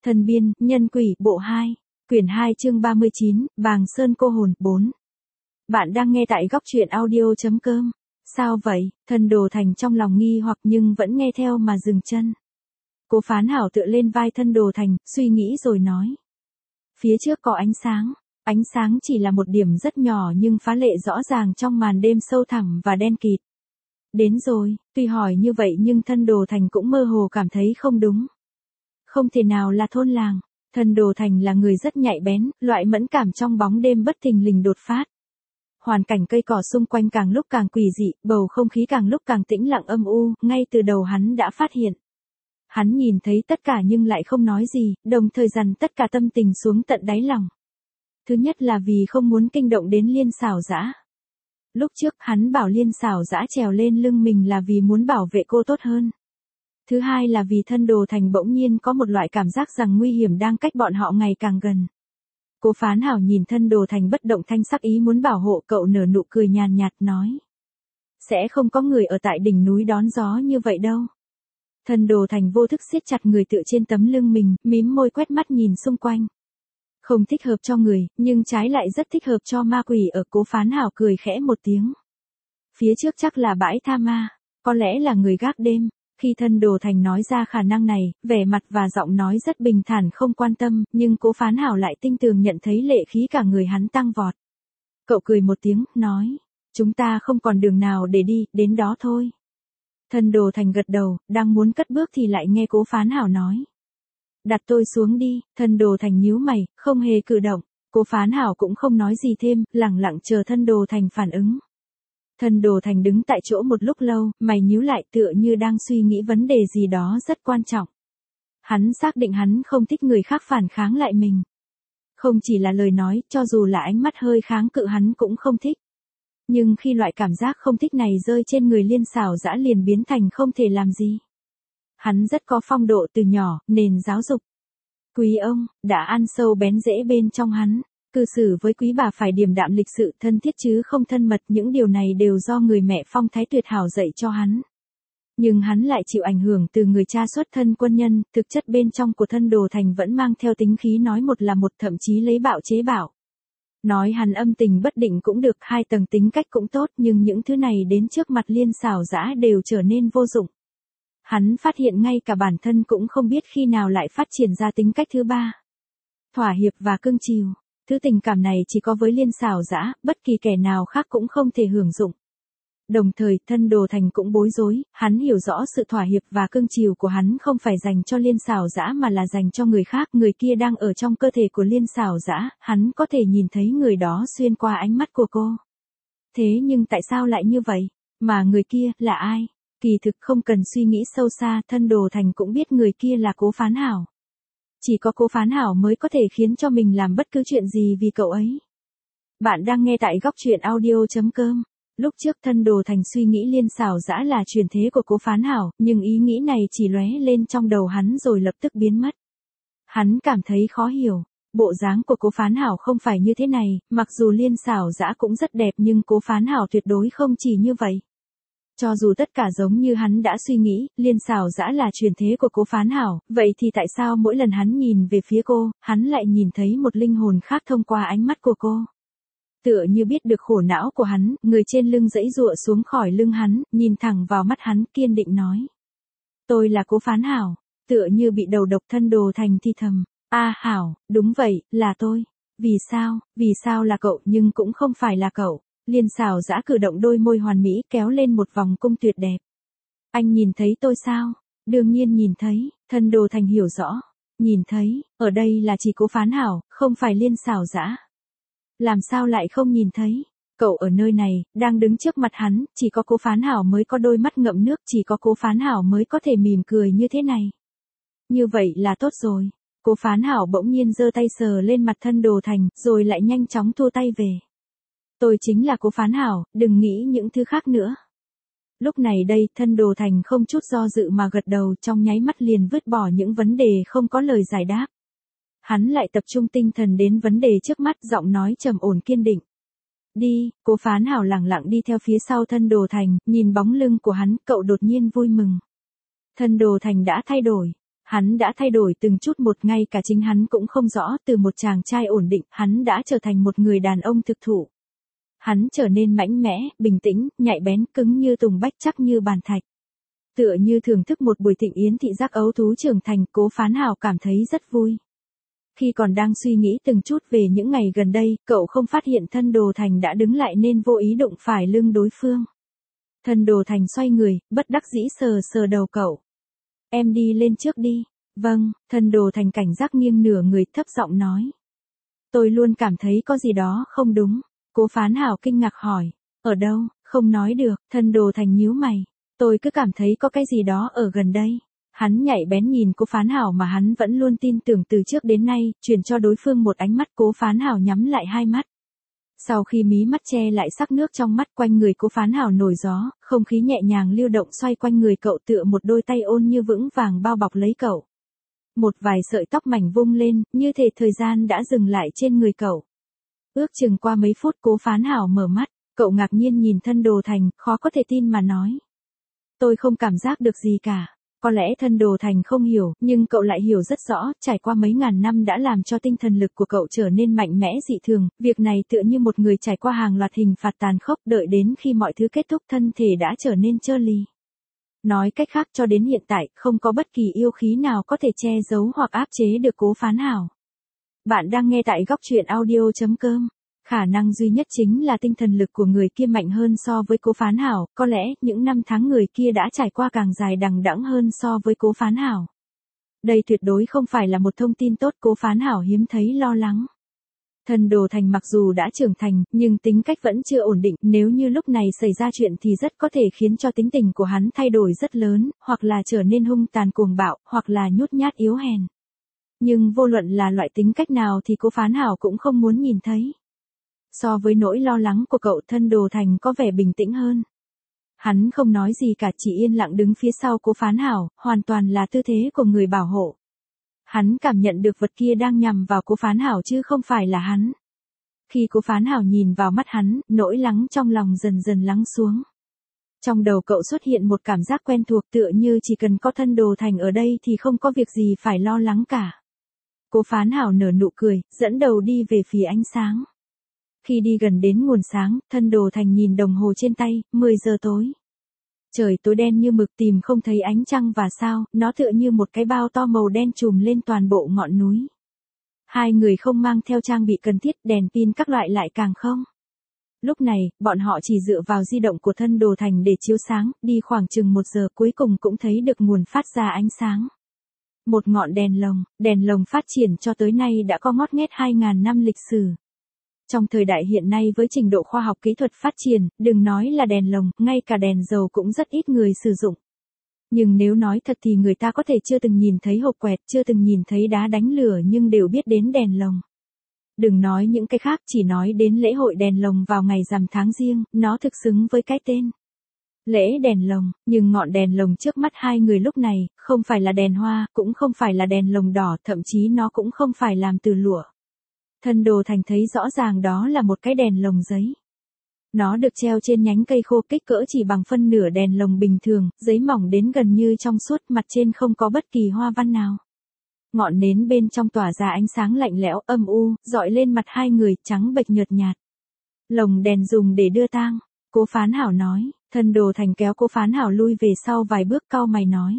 Thần biên, nhân quỷ, bộ 2, quyển 2 chương 39, Bàng Sơn cô hồn, 4. Bạn đang nghe tại góc truyện audio.com. Sao vậy? Thần Đồ Thành trong lòng nghi hoặc nhưng vẫn nghe theo mà dừng chân. Cố Phán Hảo tựa lên vai Thân Đồ Thành, suy nghĩ rồi nói. Phía trước có ánh sáng chỉ là một điểm rất nhỏ nhưng phá lệ rõ ràng trong màn đêm sâu thẳm và đen kịt. Đến rồi, tuy hỏi như vậy nhưng Thân Đồ Thành cũng mơ hồ cảm thấy không đúng. Không thể nào là thôn làng. Thân Đồ Thành là người rất nhạy bén, loại mẫn cảm trong bóng đêm bất thình lình đột phát. Hoàn cảnh cây cỏ xung quanh càng lúc càng quỷ dị, bầu không khí càng lúc càng tĩnh lặng âm u, ngay từ đầu hắn đã phát hiện. Hắn nhìn thấy tất cả nhưng lại không nói gì, đồng thời dằn tất cả tâm tình xuống tận đáy lòng. Thứ nhất là vì không muốn kinh động đến Liên Xảo Dã. Lúc trước hắn bảo Liên Xảo Dã trèo lên lưng mình là vì muốn bảo vệ cô tốt hơn. Thứ hai là vì Thân Đồ Thành bỗng nhiên có một loại cảm giác rằng nguy hiểm đang cách bọn họ ngày càng gần. Cố Phán Hảo nhìn Thân Đồ Thành bất động thanh sắc ý muốn bảo hộ cậu, nở nụ cười nhàn nhạt nói. Sẽ không có người ở tại đỉnh núi đón gió như vậy đâu. Thân Đồ Thành vô thức siết chặt người tựa trên tấm lưng mình, mím môi quét mắt nhìn xung quanh. Không thích hợp cho người, nhưng trái lại rất thích hợp cho ma quỷ ở. Cố Phán Hảo cười khẽ một tiếng. Phía trước chắc là bãi tha ma, có lẽ là người gác đêm. Khi Thân Đồ Thành nói ra khả năng này, vẻ mặt và giọng nói rất bình thản không quan tâm, nhưng Cố Phán Hảo lại tinh tường nhận thấy lệ khí cả người hắn tăng vọt. Cậu cười một tiếng, nói, chúng ta không còn đường nào để đi, đến đó thôi. Thân Đồ Thành gật đầu, đang muốn cất bước thì lại nghe Cố Phán Hảo nói. Đặt tôi xuống đi. Thân Đồ Thành nhíu mày, không hề cử động. Cố Phán Hảo cũng không nói gì thêm, lẳng lặng chờ Thân Đồ Thành phản ứng. Thân Đồ Thành đứng tại chỗ một lúc lâu, mày nhíu lại tựa như đang suy nghĩ vấn đề gì đó rất quan trọng. Hắn xác định hắn không thích người khác phản kháng lại mình. Không chỉ là lời nói, cho dù là ánh mắt hơi kháng cự hắn cũng không thích. Nhưng khi loại cảm giác không thích này rơi trên người Liên Xảo Dã liền biến thành không thể làm gì. Hắn rất có phong độ từ nhỏ, nền giáo dục. Quý ông, đã ăn sâu bén rễ bên trong hắn. Cư xử với quý bà phải điềm đạm lịch sự, thân thiết chứ không thân mật, những điều này đều do người mẹ phong thái tuyệt hảo dạy cho hắn. Nhưng hắn lại chịu ảnh hưởng từ người cha xuất thân quân nhân, thực chất bên trong của Thân Đồ Thành vẫn mang theo tính khí nói một là một, thậm chí lấy bạo chế bạo. Nói hắn âm tình bất định cũng được, hai tầng tính cách cũng tốt, nhưng những thứ này đến trước mặt Liên Xảo Dã đều trở nên vô dụng. Hắn phát hiện ngay cả bản thân cũng không biết khi nào lại phát triển ra tính cách thứ ba. Thỏa hiệp và cưng chiều. Thứ tình cảm này chỉ có với Liên Xảo Dã, bất kỳ kẻ nào khác cũng không thể hưởng dụng. Đồng thời, Thân Đồ Thành cũng bối rối, hắn hiểu rõ sự thỏa hiệp và cưng chiều của hắn không phải dành cho Liên Xảo Dã mà là dành cho người khác, người kia đang ở trong cơ thể của Liên Xảo Dã, hắn có thể nhìn thấy người đó xuyên qua ánh mắt của cô. Thế nhưng tại sao lại như vậy? Mà người kia là ai? Kỳ thực không cần suy nghĩ sâu xa, Thân Đồ Thành cũng biết người kia là Cố Phán Hảo. Chỉ có Cố Phán Hảo mới có thể khiến cho mình làm bất cứ chuyện gì vì cậu ấy. Bạn đang nghe tại góc truyện audio.com. Lúc trước Thân Đồ Thành suy nghĩ Liên Xảo Dã là truyền thế của Cố Phán Hảo, nhưng ý nghĩ này chỉ lóe lên trong đầu hắn rồi lập tức biến mất. Hắn cảm thấy khó hiểu. Bộ dáng của Cố Phán Hảo không phải như thế này, mặc dù Liên Xảo Dã cũng rất đẹp nhưng Cố Phán Hảo tuyệt đối không chỉ như vậy. Cho dù tất cả giống như hắn đã suy nghĩ, Liên Xảo Dã là truyền thế của Cố Phán Hảo, vậy thì tại sao mỗi lần hắn nhìn về phía cô, hắn lại nhìn thấy một linh hồn khác thông qua ánh mắt của cô? Tựa như biết được khổ não của hắn, người trên lưng giãy giụa xuống khỏi lưng hắn, nhìn thẳng vào mắt hắn, kiên định nói. Tôi là Cố Phán Hảo. Tựa như bị đầu độc, Thân Đồ Thành thi thầm. Hảo, đúng vậy, là tôi. Vì sao là cậu nhưng cũng không phải là cậu. Liên Xảo Dã cử động đôi môi hoàn mỹ kéo lên một vòng cung tuyệt đẹp. Anh nhìn thấy tôi sao? Đương nhiên nhìn thấy. Thân Đồ Thành hiểu rõ. Nhìn thấy, ở đây là chỉ Cố Phán Hảo, không phải Liên Xảo Dã. Làm sao lại không nhìn thấy? Cậu ở nơi này, đang đứng trước mặt hắn, chỉ có Cố Phán Hảo mới có đôi mắt ngậm nước, chỉ có Cố Phán Hảo mới có thể mỉm cười như thế này. Như vậy là tốt rồi. Cố Phán Hảo bỗng nhiên giơ tay sờ lên mặt Thân Đồ Thành, rồi lại nhanh chóng thua tay về. Tôi chính là Cố Phán Hảo, đừng nghĩ những thứ khác nữa. Lúc này đây, Thân Đồ Thành không chút do dự mà gật đầu, trong nháy mắt liền vứt bỏ những vấn đề không có lời giải đáp. Hắn lại tập trung tinh thần đến vấn đề trước mắt, giọng nói trầm ổn kiên định. Đi. Cố Phán Hảo lẳng lặng đi theo phía sau Thân Đồ Thành, nhìn bóng lưng của hắn, cậu đột nhiên vui mừng. Thân Đồ Thành đã thay đổi. Hắn đã thay đổi từng chút một, ngay cả chính hắn cũng không rõ, từ một chàng trai ổn định, hắn đã trở thành một người đàn ông thực thụ. Hắn trở nên mạnh mẽ, bình tĩnh, nhạy bén, cứng như tùng bách, chắc như bàn thạch. Tựa như thưởng thức một buổi thịnh yến thị giác ấu thú trưởng thành, Cố Phán Hảo cảm thấy rất vui. Khi còn đang suy nghĩ từng chút về những ngày gần đây, cậu không phát hiện Thân Đồ Thành đã đứng lại nên vô ý đụng phải lưng đối phương. Thân Đồ Thành xoay người, bất đắc dĩ sờ sờ đầu cậu. Em đi lên trước đi. Vâng, Thân Đồ Thành cảnh giác nghiêng nửa người, thấp giọng nói. Tôi luôn cảm thấy có gì đó không đúng. Cố Phán Hảo kinh ngạc hỏi. Ở đâu? Không nói được. Thân Đồ Thành nhíu mày. Tôi cứ cảm thấy có cái gì đó ở gần đây. Hắn nhạy bén nhìn Cố Phán Hảo mà hắn vẫn luôn tin tưởng từ trước đến nay, truyền cho đối phương một ánh mắt. Cố Phán Hảo nhắm lại hai mắt. Sau khi mí mắt che lại sắc nước trong mắt, quanh người Cố Phán Hảo nổi gió, không khí nhẹ nhàng lưu động xoay quanh người cậu, tựa một đôi tay ôn như vững vàng bao bọc lấy cậu. Một vài sợi tóc mảnh vung lên, như thể thời gian đã dừng lại trên người cậu. Ước chừng qua mấy phút, Cố Phán Hảo mở mắt, cậu ngạc nhiên nhìn Thân Đồ Thành, khó có thể tin mà nói. Tôi không cảm giác được gì cả. Có lẽ Thân Đồ Thành không hiểu, nhưng cậu lại hiểu rất rõ, trải qua mấy ngàn năm đã làm cho tinh thần lực của cậu trở nên mạnh mẽ dị thường, việc này tựa như một người trải qua hàng loạt hình phạt tàn khốc, đợi đến khi mọi thứ kết thúc thân thể đã trở nên trơ ly. Nói cách khác, cho đến hiện tại, không có bất kỳ yêu khí nào có thể che giấu hoặc áp chế được Cố Phán Hảo. Bạn đang nghe tại góc truyện audio.com. Khả năng duy nhất chính là tinh thần lực của người kia mạnh hơn so với Cố Phán Hảo, có lẽ những năm tháng người kia đã trải qua càng dài đằng đẵng hơn so với Cố Phán Hảo. Đây tuyệt đối không phải là một thông tin tốt, Cố Phán Hảo hiếm thấy lo lắng. Thân Đồ Thành mặc dù đã trưởng thành, nhưng tính cách vẫn chưa ổn định, nếu như lúc này xảy ra chuyện thì rất có thể khiến cho tính tình của hắn thay đổi rất lớn, hoặc là trở nên hung tàn cuồng bạo, hoặc là nhút nhát yếu hèn. Nhưng vô luận là loại tính cách nào thì Cố Phán Hảo cũng không muốn nhìn thấy. So với nỗi lo lắng của cậu, Thân Đồ Thành có vẻ bình tĩnh hơn. Hắn không nói gì cả, chỉ yên lặng đứng phía sau Cố Phán Hảo, hoàn toàn là tư thế của người bảo hộ. Hắn cảm nhận được vật kia đang nhằm vào Cố Phán Hảo chứ không phải là hắn. Khi Cố Phán Hảo nhìn vào mắt hắn, nỗi lắng trong lòng dần dần lắng xuống. Trong đầu cậu xuất hiện một cảm giác quen thuộc, tựa như chỉ cần có Thân Đồ Thành ở đây thì không có việc gì phải lo lắng cả. Cố Phán Hảo nở nụ cười, dẫn đầu đi về phía ánh sáng. Khi đi gần đến nguồn sáng, Thân Đồ Thành nhìn đồng hồ trên tay, 10 giờ tối. Trời tối đen như mực, tìm không thấy ánh trăng và sao, nó tựa như một cái bao to màu đen trùm lên toàn bộ ngọn núi. Hai người không mang theo trang bị cần thiết, đèn pin các loại lại càng không. Lúc này, bọn họ chỉ dựa vào di động của Thân Đồ Thành để chiếu sáng, đi khoảng chừng 1 giờ cuối cùng cũng thấy được nguồn phát ra ánh sáng. Một ngọn đèn lồng phát triển cho tới nay đã có ngót nghét 2.000 năm lịch sử. Trong thời đại hiện nay với trình độ khoa học kỹ thuật phát triển, đừng nói là đèn lồng, ngay cả đèn dầu cũng rất ít người sử dụng. Nhưng nếu nói thật thì người ta có thể chưa từng nhìn thấy hộp quẹt, chưa từng nhìn thấy đá đánh lửa nhưng đều biết đến đèn lồng. Đừng nói những cái khác, chỉ nói đến lễ hội đèn lồng vào ngày rằm tháng Giêng, nó thực xứng với cái tên. Lễ đèn lồng, nhưng ngọn đèn lồng trước mắt hai người lúc này, không phải là đèn hoa, cũng không phải là đèn lồng đỏ, thậm chí nó cũng không phải làm từ lụa. Thân Đồ Thành thấy rõ ràng đó là một cái đèn lồng giấy. Nó được treo trên nhánh cây khô, kích cỡ chỉ bằng phân nửa đèn lồng bình thường, giấy mỏng đến gần như trong suốt, mặt trên không có bất kỳ hoa văn nào. Ngọn nến bên trong tỏa ra ánh sáng lạnh lẽo, âm u, dọi lên mặt hai người, trắng bệch nhợt nhạt. Lồng đèn dùng để đưa tang, Cố Phán Hảo nói. Thân Đồ Thành kéo Cố Phán Hảo lui về sau vài bước, cau mày nói.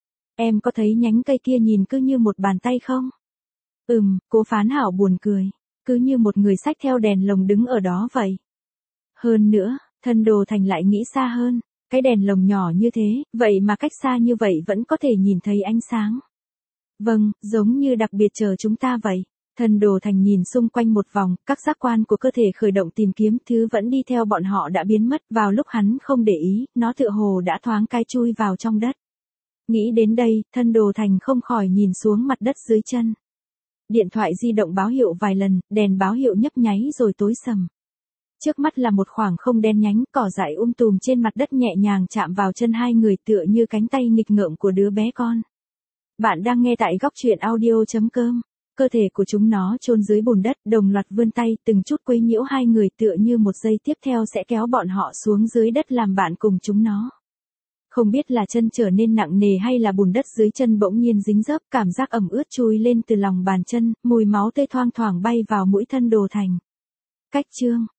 Em có thấy nhánh cây kia nhìn cứ như một bàn tay không? Cố Phán Hảo buồn cười. Cứ như một người xách theo đèn lồng đứng ở đó vậy. Hơn nữa, Thân Đồ Thành lại nghĩ xa hơn. Cái đèn lồng nhỏ như thế, vậy mà cách xa như vậy vẫn có thể nhìn thấy ánh sáng. Vâng, giống như đặc biệt chờ chúng ta vậy. Thân Đồ Thành nhìn xung quanh một vòng, các giác quan của cơ thể khởi động tìm kiếm, thứ vẫn đi theo bọn họ đã biến mất, vào lúc hắn không để ý, nó tựa hồ đã thoáng cái chui vào trong đất. Nghĩ đến đây, Thân Đồ Thành không khỏi nhìn xuống mặt đất dưới chân. Điện thoại di động báo hiệu vài lần, đèn báo hiệu nhấp nháy rồi tối sầm. Trước mắt là một khoảng không đen nhánh, cỏ dại tùm trên mặt đất nhẹ nhàng chạm vào chân hai người, tựa như cánh tay nghịch ngợm của đứa bé con. Bạn đang nghe tại góc truyện audio.com. Cơ thể của chúng nó chôn dưới bùn đất, đồng loạt vươn tay, từng chút quấy nhiễu hai người, tựa như một giây tiếp theo sẽ kéo bọn họ xuống dưới đất làm bạn cùng chúng nó. Không biết là chân trở nên nặng nề hay là bùn đất dưới chân bỗng nhiên dính dớp, cảm giác ẩm ướt chui lên từ lòng bàn chân, mùi máu tươi thoang thoảng bay vào mũi thân Đồ Thành. Cách chương